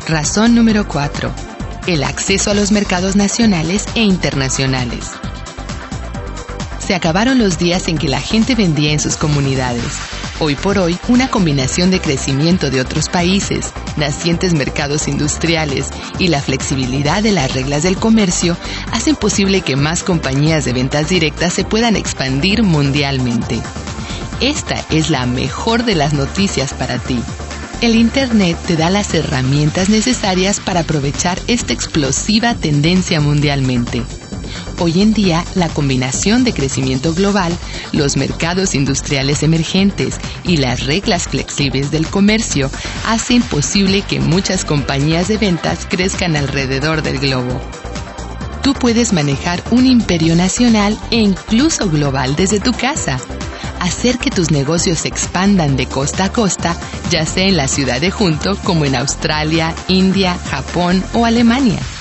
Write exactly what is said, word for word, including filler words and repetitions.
Razón número cuatro. El acceso a los mercados nacionales e internacionales. Se acabaron los días en que la gente vendía en sus comunidades. Hoy por hoy, una combinación de crecimiento de otros países, nacientes mercados industriales y la flexibilidad de las reglas del comercio hacen posible que más compañías de ventas directas se puedan expandir mundialmente. Esta es la mejor de las noticias para ti. El Internet te da las herramientas necesarias para aprovechar esta explosiva tendencia mundialmente. Hoy en día, la combinación de crecimiento global, los mercados industriales emergentes y las reglas flexibles del comercio hacen posible que muchas compañías de ventas crezcan alrededor del globo. Tú puedes manejar un imperio nacional e incluso global desde tu casa. Hacer que tus negocios se expandan de costa a costa, ya sea en la ciudad de junto como en Australia, India, Japón o Alemania.